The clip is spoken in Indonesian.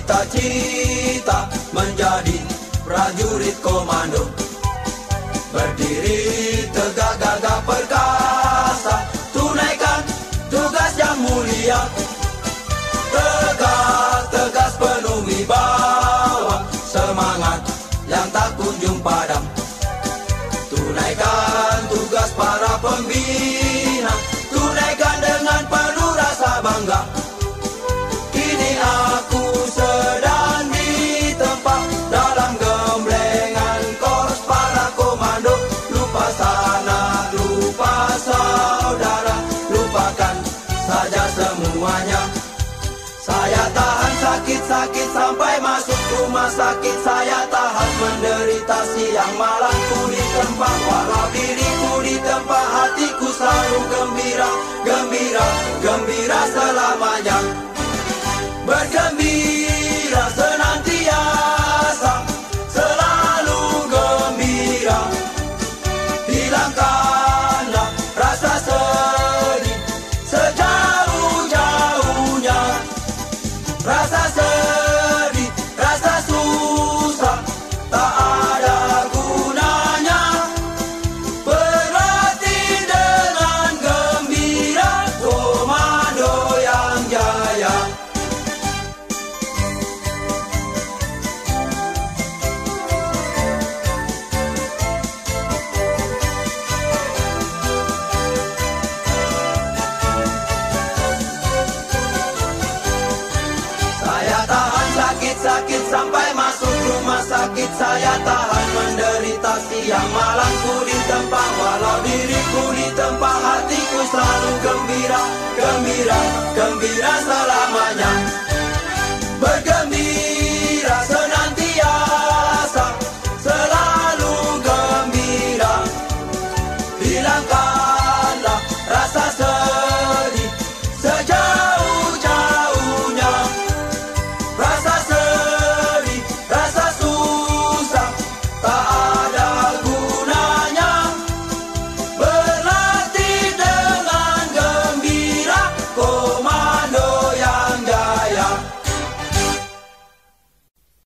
bercita-cita menjadi prajurit komando. Berdiri tegak gagah perkasa, tunaikan tugas yang mulia. Tegak tegas penuh wibawa, semangat yang tak kunjung padam. Tunaikan tugas para pembina, tunaikan dengan penuh rasa bangga. Kini aku sedang ditempa dalam gemblengan korps para komando. Lupa sanak, lupa saudara, lupakan saja semuanya. Saya tahan sakit-sakit sampai masuk rumah sakit. Saya tahan menderita siang malam ku ditempa. Walau diriku ditempa, hatiku selalu gembira, gembira, gembira selamanya. Bergembira senantiasa, selalu gembira. Hilangkanlah rasa sedih sejauh-jauhnya. Rasa sedih, rasa susah, tak ada gunanya. Berlatih dengan gembira, komando yang jaya. Saya tahan sakit-sakit sampai masuk rumah sakit. Saya tahan menderita siang malam ku ditempa. Walau diriku ditempa, hatiku selalu gembira, gembira, gembira selamanya.